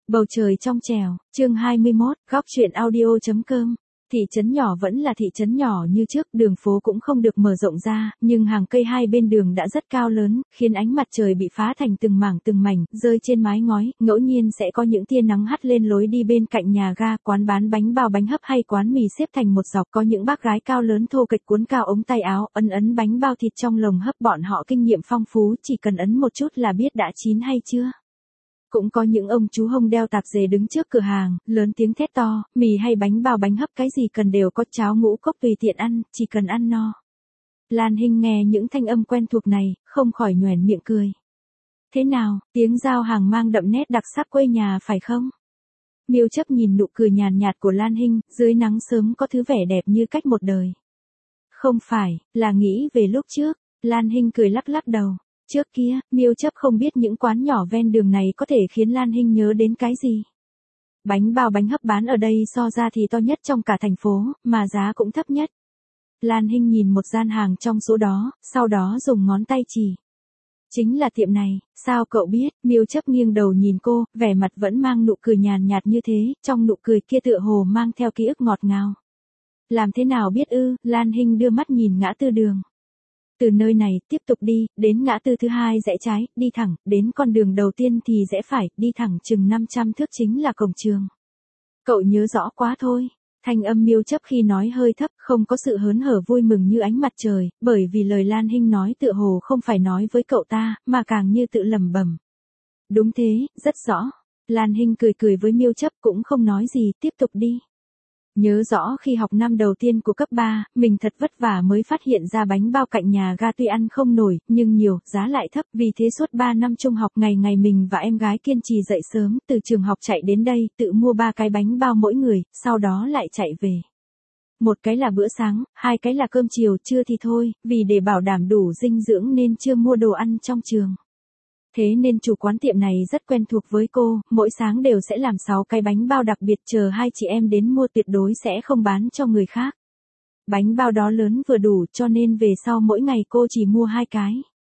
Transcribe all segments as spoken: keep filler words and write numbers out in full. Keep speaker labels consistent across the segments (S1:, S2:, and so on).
S1: Bầu trời trong trẻo, chương hai mươi mốt, góc chuyện audio.com. Thị trấn nhỏ vẫn là thị trấn nhỏ như trước, đường phố cũng không được mở rộng ra, nhưng hàng cây hai bên đường đã rất cao lớn, khiến ánh mặt trời bị phá thành từng mảng từng mảnh, rơi trên mái ngói, ngẫu nhiên sẽ có những tia nắng hắt lên lối đi bên cạnh nhà ga, quán bán bánh bao bánh hấp hay quán mì xếp thành một dọc, có những bác gái cao lớn thô kệch cuốn cao ống tay áo, ấn ấn bánh bao thịt trong lồng hấp, bọn họ kinh nghiệm phong phú, chỉ cần ấn một chút là biết đã chín hay chưa. Cũng có những ông chú hông đeo tạp dề đứng trước cửa hàng, lớn tiếng thét to, mì hay bánh bao bánh hấp cái gì cần đều có, cháo ngũ cốc tùy tiện ăn, chỉ cần ăn no. Lan Hinh nghe những thanh âm quen thuộc này, không khỏi nhoẻn miệng cười. Thế nào, tiếng giao hàng mang đậm nét đặc sắc quê nhà phải không? Miêu Chấp nhìn nụ cười nhàn nhạt của Lan Hinh, dưới nắng sớm có thứ vẻ đẹp như cách một đời. Không phải, là nghĩ về lúc trước, Lan Hinh cười lắc lắc đầu. Trước kia, Miêu Chấp không biết những quán nhỏ ven đường này có thể khiến Lan Hinh nhớ đến cái gì. Bánh bao bánh hấp bán ở đây so ra thì to nhất trong cả thành phố, mà giá cũng thấp nhất. Lan Hinh nhìn một gian hàng trong số đó, sau đó dùng ngón tay chỉ. Chính là tiệm này, sao cậu biết? Miêu Chấp nghiêng đầu nhìn cô, vẻ mặt vẫn mang nụ cười nhàn nhạt như thế, trong nụ cười kia tựa hồ mang theo ký ức ngọt ngào. Làm thế nào biết ư? Lan Hinh đưa mắt nhìn ngã tư đường. Từ nơi này, tiếp tục đi, đến ngã tư thứ hai rẽ trái, đi thẳng, đến con đường đầu tiên thì rẽ phải, đi thẳng chừng năm trăm thước chính là cổng trường. Cậu nhớ rõ quá thôi. Thanh âm Miêu Chấp khi nói hơi thấp, không có sự hớn hở vui mừng như ánh mặt trời, bởi vì lời Lan Hinh nói tựa hồ không phải nói với cậu ta, mà càng như tự lẩm bẩm. Đúng thế, rất rõ. Lan Hinh cười cười với Miêu Chấp cũng không nói gì, tiếp tục đi. Nhớ rõ khi học năm đầu tiên của cấp ba, mình thật vất vả mới phát hiện ra bánh bao cạnh nhà ga tuy ăn không nổi, nhưng nhiều, giá lại thấp, vì thế suốt ba năm trung học ngày ngày mình và em gái kiên trì dậy sớm, từ trường học chạy đến đây, tự mua ba cái bánh bao mỗi người, sau đó lại chạy về. Một cái là bữa sáng, hai cái là cơm chiều, trưa thì thôi, vì để bảo đảm đủ dinh dưỡng nên chưa mua đồ ăn trong trường. Thế nên chủ quán tiệm này rất quen thuộc với cô, mỗi sáng đều sẽ làm sáu cái bánh bao đặc biệt chờ hai chị em đến mua, tuyệt đối sẽ không bán cho người khác. Bánh bao đó lớn vừa đủ cho nên về sau mỗi ngày cô chỉ mua hai cái.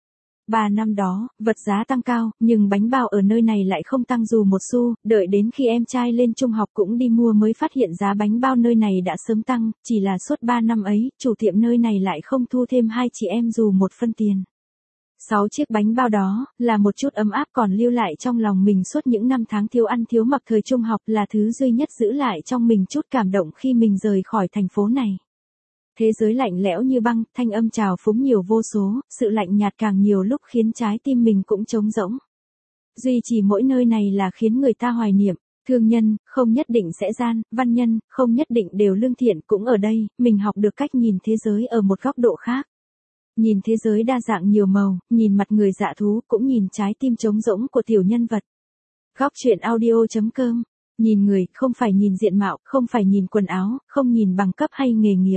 S1: Ba năm đó, vật giá tăng cao, nhưng bánh bao ở nơi này lại không tăng dù một xu, đợi đến khi em trai lên trung học cũng đi mua mới phát hiện giá bánh bao nơi này đã sớm tăng, chỉ là suốt ba năm ấy, chủ tiệm nơi này lại không thu thêm hai chị em dù một phân tiền. Sáu chiếc bánh bao đó, là một chút ấm áp còn lưu lại trong lòng mình suốt những năm tháng thiếu ăn thiếu mặc thời trung học, là thứ duy nhất giữ lại trong mình chút cảm động khi mình rời khỏi thành phố này. Thế giới lạnh lẽo như băng, thanh âm trào phúng nhiều vô số, sự lạnh nhạt càng nhiều lúc khiến trái tim mình cũng trống rỗng. Duy chỉ mỗi nơi này là khiến người ta hoài niệm, thương nhân, không nhất định sẽ gian, văn nhân, không nhất định đều lương thiện, cũng ở đây, mình học được cách nhìn thế giới ở một góc độ khác. Nhìn thế giới đa dạng nhiều màu, nhìn mặt người dạ thú, cũng nhìn trái tim trống rỗng của tiểu nhân vật. Góc chuyện audio.com. Nhìn người, không phải nhìn diện mạo, không phải nhìn quần áo, không nhìn bằng cấp hay nghề nghiệp.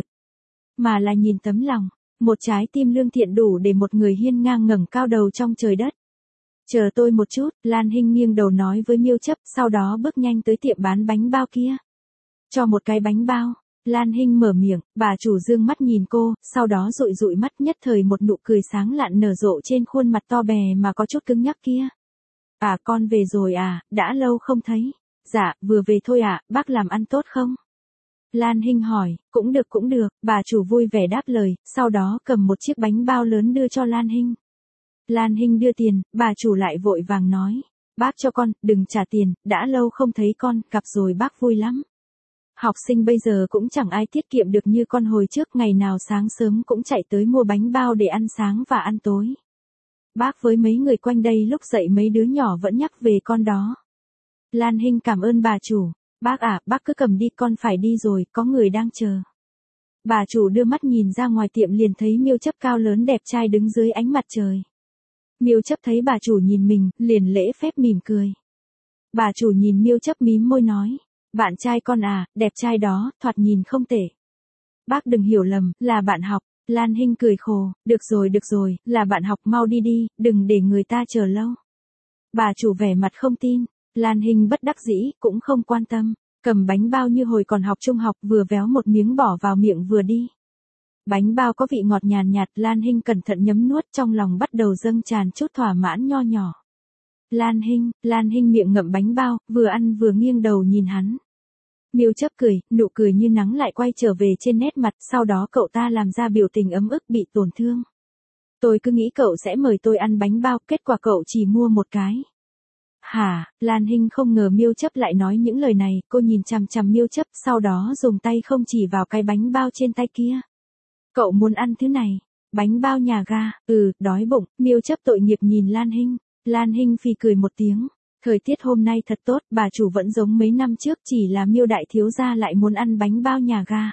S1: Mà là nhìn tấm lòng, một trái tim lương thiện đủ để một người hiên ngang ngẩng cao đầu trong trời đất. Chờ tôi một chút, Lan Hinh nghiêng đầu nói với Miêu Chấp, sau đó bước nhanh tới tiệm bán bánh bao kia. Cho một cái bánh bao. Lan Hinh mở miệng, bà chủ dương mắt nhìn cô, sau đó dụi dụi mắt, nhất thời một nụ cười sáng lạn nở rộ trên khuôn mặt to bè mà có chút cứng nhắc kia. À, con về rồi à, đã lâu không thấy. Dạ, vừa về thôi ạ, à, bác làm ăn tốt không? Lan Hinh hỏi, cũng được cũng được, bà chủ vui vẻ đáp lời, sau đó cầm một chiếc bánh bao lớn đưa cho Lan Hinh. Lan Hinh đưa tiền, bà chủ lại vội vàng nói, bác cho con, đừng trả tiền, đã lâu không thấy con, gặp rồi bác vui lắm. Học sinh bây giờ cũng chẳng ai tiết kiệm được như con hồi trước, ngày nào sáng sớm cũng chạy tới mua bánh bao để ăn sáng và ăn tối. Bác với mấy người quanh đây lúc dậy mấy đứa nhỏ vẫn nhắc về con đó. Lan Hinh cảm ơn bà chủ. Bác à, bác cứ cầm đi, con phải đi rồi, có người đang chờ. Bà chủ đưa mắt nhìn ra ngoài tiệm liền thấy Miêu Chấp cao lớn đẹp trai đứng dưới ánh mặt trời. Miêu Chấp thấy bà chủ nhìn mình, liền lễ phép mỉm cười. Bà chủ nhìn Miêu Chấp mím môi nói. Bạn trai con à, đẹp trai đó, thoạt nhìn không tệ. Bác đừng hiểu lầm, là bạn học. Lan Hinh cười khổ, được rồi được rồi, là bạn học, mau đi đi, đừng để người ta chờ lâu. Bà chủ vẻ mặt không tin, Lan Hinh bất đắc dĩ, cũng không quan tâm, cầm bánh bao như hồi còn học trung học, vừa véo một miếng bỏ vào miệng vừa đi. Bánh bao có vị ngọt nhàn nhạt, Lan Hinh cẩn thận nhấm nuốt, trong lòng bắt đầu dâng tràn chút thỏa mãn nho nhỏ. Lan Hinh, Lan Hinh miệng ngậm bánh bao, vừa ăn vừa nghiêng đầu nhìn hắn. Miêu Chấp cười, nụ cười như nắng lại quay trở về trên nét mặt, sau đó cậu ta làm ra biểu tình ấm ức bị tổn thương. Tôi cứ nghĩ cậu sẽ mời tôi ăn bánh bao, kết quả cậu chỉ mua một cái. Hả, Lan Hinh không ngờ Miêu Chấp lại nói những lời này, cô nhìn chằm chằm Miêu Chấp, sau đó dùng tay không chỉ vào cái bánh bao trên tay kia. Cậu muốn ăn thứ này, bánh bao nhà ga, ừ, đói bụng, Miêu Chấp tội nghiệp nhìn Lan Hinh. Lan Hinh phì cười một tiếng. Thời tiết hôm nay thật tốt, bà chủ vẫn giống mấy năm trước, chỉ là Miêu đại thiếu gia lại muốn ăn bánh bao nhà ga.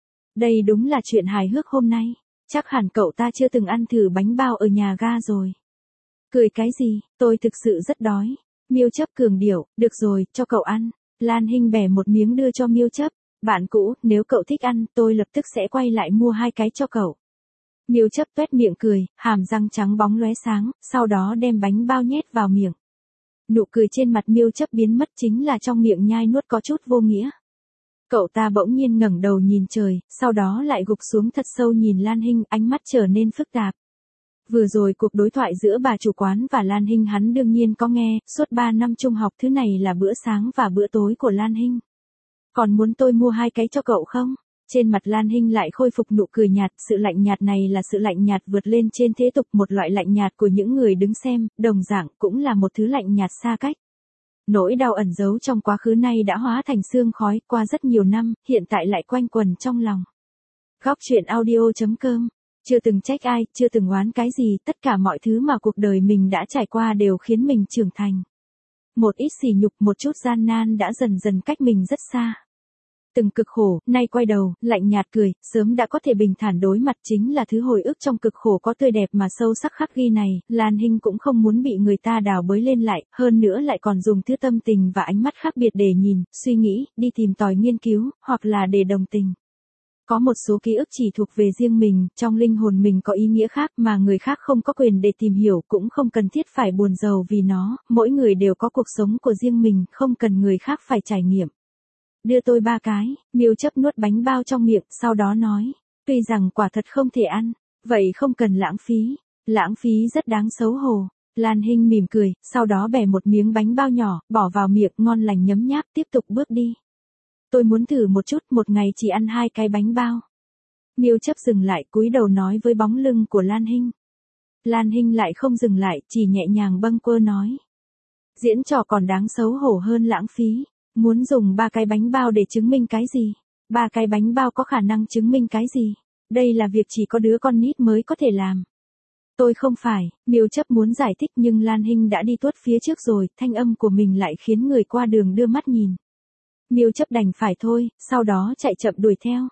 S1: Đây đúng là chuyện hài hước hôm nay, chắc hẳn cậu ta chưa từng ăn thử bánh bao ở nhà ga rồi. Cười cái gì, tôi thực sự rất đói. Miêu Chấp cường điệu, được rồi, cho cậu ăn. Lan Hinh bẻ một miếng đưa cho Miêu Chấp. Bạn cũ, nếu cậu thích ăn, tôi lập tức sẽ quay lại mua hai cái cho cậu. Miêu Chấp tuét miệng cười, hàm răng trắng bóng lóe sáng, sau đó đem bánh bao nhét vào miệng. Nụ cười trên mặt Miêu Chấp biến mất, chính là trong miệng nhai nuốt có chút vô nghĩa. Cậu ta bỗng nhiên ngẩng đầu nhìn trời, sau đó lại gục xuống thật sâu nhìn Lan Hinh, ánh mắt trở nên phức tạp. Vừa rồi cuộc đối thoại giữa bà chủ quán và Lan Hinh hắn đương nhiên có nghe, suốt ba năm trung học thứ này là bữa sáng và bữa tối của Lan Hinh. Còn muốn tôi mua hai cái cho cậu không? Trên mặt Lan Hinh lại khôi phục nụ cười nhạt, sự lạnh nhạt này là sự lạnh nhạt vượt lên trên thế tục, một loại lạnh nhạt của những người đứng xem, đồng dạng cũng là một thứ lạnh nhạt xa cách. Nỗi đau ẩn giấu trong quá khứ nay đã hóa thành sương khói, qua rất nhiều năm, hiện tại lại quanh quẩn trong lòng. Góc truyện audio chấm com. Chưa từng trách ai, chưa từng oán cái gì, tất cả mọi thứ mà cuộc đời mình đã trải qua đều khiến mình trưởng thành. Một ít sỉ nhục, một chút gian nan đã dần dần cách mình rất xa. Từng cực khổ, nay quay đầu, lạnh nhạt cười, sớm đã có thể bình thản đối mặt, chính là thứ hồi ức trong cực khổ có tươi đẹp mà sâu sắc khắc ghi này. Lan Hinh cũng không muốn bị người ta đào bới lên lại, hơn nữa lại còn dùng thứ tâm tình và ánh mắt khác biệt để nhìn, suy nghĩ, đi tìm tòi nghiên cứu, hoặc là để đồng tình. Có một số ký ức chỉ thuộc về riêng mình, trong linh hồn mình có ý nghĩa khác mà người khác không có quyền để tìm hiểu, cũng không cần thiết phải buồn rầu vì nó, mỗi người đều có cuộc sống của riêng mình, không cần người khác phải trải nghiệm. Đưa tôi ba cái, Miêu Chấp nuốt bánh bao trong miệng, sau đó nói, tuy rằng quả thật không thể ăn, vậy không cần lãng phí, lãng phí rất đáng xấu hổ. Lan Hinh mỉm cười, sau đó bẻ một miếng bánh bao nhỏ, bỏ vào miệng, ngon lành nhấm nháp, tiếp tục bước đi. Tôi muốn thử một chút, một ngày chỉ ăn hai cái bánh bao. Miêu Chấp dừng lại, cúi đầu nói với bóng lưng của Lan Hinh. Lan Hinh lại không dừng lại, chỉ nhẹ nhàng bâng quơ nói. Diễn trò còn đáng xấu hổ hơn lãng phí. Muốn dùng ba cái bánh bao để chứng minh cái gì? Ba cái bánh bao có khả năng chứng minh cái gì? Đây là việc chỉ có đứa con nít mới có thể làm. Tôi không phải, Miêu Chấp muốn giải thích nhưng Lan Hinh đã đi tuốt phía trước rồi, thanh âm của mình lại khiến người qua đường đưa mắt nhìn. Miêu Chấp đành phải thôi, sau đó chạy chậm đuổi theo.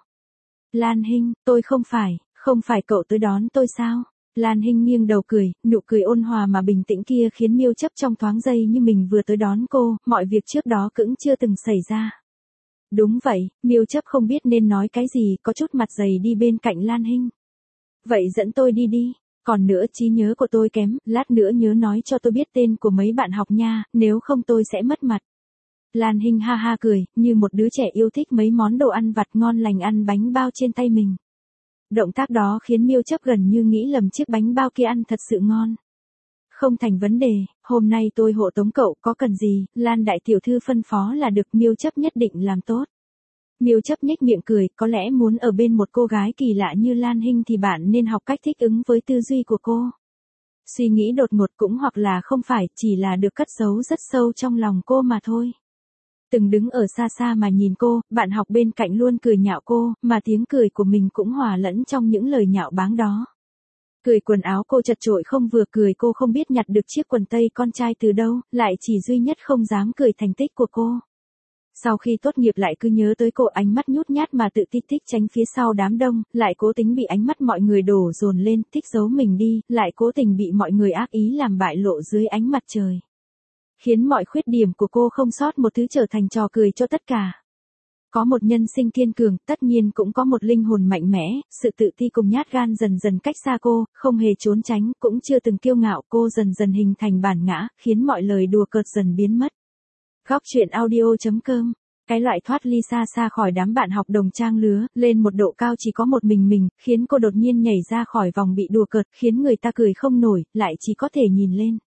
S1: Lan Hinh, tôi không phải, không phải cậu tới đón tôi sao? Lan Hinh nghiêng đầu cười, nụ cười ôn hòa mà bình tĩnh kia khiến Miêu Chấp trong thoáng giây như mình vừa tới đón cô, mọi việc trước đó cũng chưa từng xảy ra. Đúng vậy, Miêu Chấp không biết nên nói cái gì, có chút mặt dày đi bên cạnh Lan Hinh. Vậy dẫn tôi đi đi, còn nữa trí nhớ của tôi kém, lát nữa nhớ nói cho tôi biết tên của mấy bạn học nha, nếu không tôi sẽ mất mặt. Lan Hinh ha ha cười, như một đứa trẻ yêu thích mấy món đồ ăn vặt ngon lành ăn bánh bao trên tay mình. Động tác đó khiến Miêu Chấp gần như nghĩ lầm chiếc bánh bao kia ăn thật sự ngon. Không thành vấn đề, hôm nay tôi hộ tống cậu, có cần gì, Lan đại tiểu thư phân phó là được, Miêu Chấp nhất định làm tốt. Miêu Chấp nhếch miệng cười, có lẽ muốn ở bên một cô gái kỳ lạ như Lan Hinh thì bạn nên học cách thích ứng với tư duy của cô. Suy nghĩ đột ngột cũng hoặc là không phải, chỉ là được cất giấu rất sâu trong lòng cô mà thôi. Từng đứng ở xa xa mà nhìn cô, bạn học bên cạnh luôn cười nhạo cô, mà tiếng cười của mình cũng hòa lẫn trong những lời nhạo báng đó. Cười quần áo cô chật chội không vừa, cười cô không biết nhặt được chiếc quần tây con trai từ đâu, lại chỉ duy nhất không dám cười thành tích của cô. Sau khi tốt nghiệp lại cứ nhớ tới cô, ánh mắt nhút nhát mà tự tít tít tránh phía sau đám đông, lại cố tính bị ánh mắt mọi người đổ dồn lên, thích giấu mình đi, lại cố tình bị mọi người ác ý làm bại lộ dưới ánh mặt trời. Khiến mọi khuyết điểm của cô không sót một thứ trở thành trò cười cho tất cả. Có một nhân sinh kiên cường, tất nhiên cũng có một linh hồn mạnh mẽ, sự tự ti cùng nhát gan dần dần cách xa cô, không hề trốn tránh, cũng chưa từng kiêu ngạo, cô dần dần hình thành bản ngã, khiến mọi lời đùa cợt dần biến mất. Góc truyện audio chấm com. Cái loại thoát ly xa xa khỏi đám bạn học đồng trang lứa, lên một độ cao chỉ có một mình mình, khiến cô đột nhiên nhảy ra khỏi vòng bị đùa cợt, khiến người ta cười không nổi, lại chỉ có thể nhìn lên.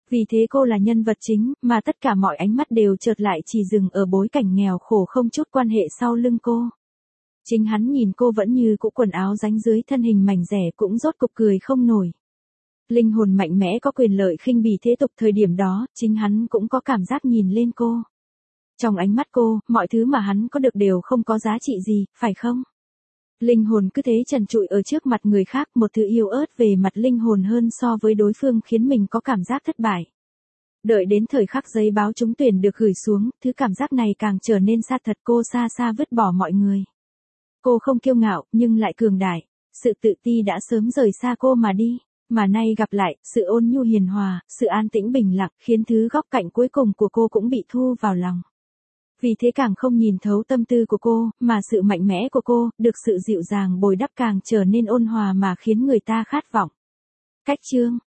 S1: Vì thế cô là nhân vật chính, mà tất cả mọi ánh mắt đều chợt lại chỉ dừng ở bối cảnh nghèo khổ không chút quan hệ sau lưng cô. Chính hắn nhìn cô vẫn như cũ quần áo rách dưới thân hình mảnh dẻ cũng rốt cục cười không nổi. Linh hồn mạnh mẽ có quyền lợi khinh bỉ thế tục thời điểm đó, chính hắn cũng có cảm giác nhìn lên cô. Trong ánh mắt cô, mọi thứ mà hắn có được đều không có giá trị gì, phải không? Linh hồn cứ thế trần trụi ở trước mặt người khác, một thứ yếu ớt về mặt linh hồn hơn so với đối phương khiến mình có cảm giác thất bại. Đợi đến thời khắc giấy báo trúng tuyển được gửi xuống, thứ cảm giác này càng trở nên xa thật, cô xa xa vứt bỏ mọi người. Cô không kiêu ngạo, nhưng lại cường đại. Sự tự ti đã sớm rời xa cô mà đi. Mà nay gặp lại, sự ôn nhu hiền hòa, sự an tĩnh bình lặng, khiến thứ góc cạnh cuối cùng của cô cũng bị thu vào lòng. Vì thế càng không nhìn thấu tâm tư của cô, mà sự mạnh mẽ của cô, được sự dịu dàng bồi đắp càng trở nên ôn hòa mà khiến người ta khát vọng. Cách chương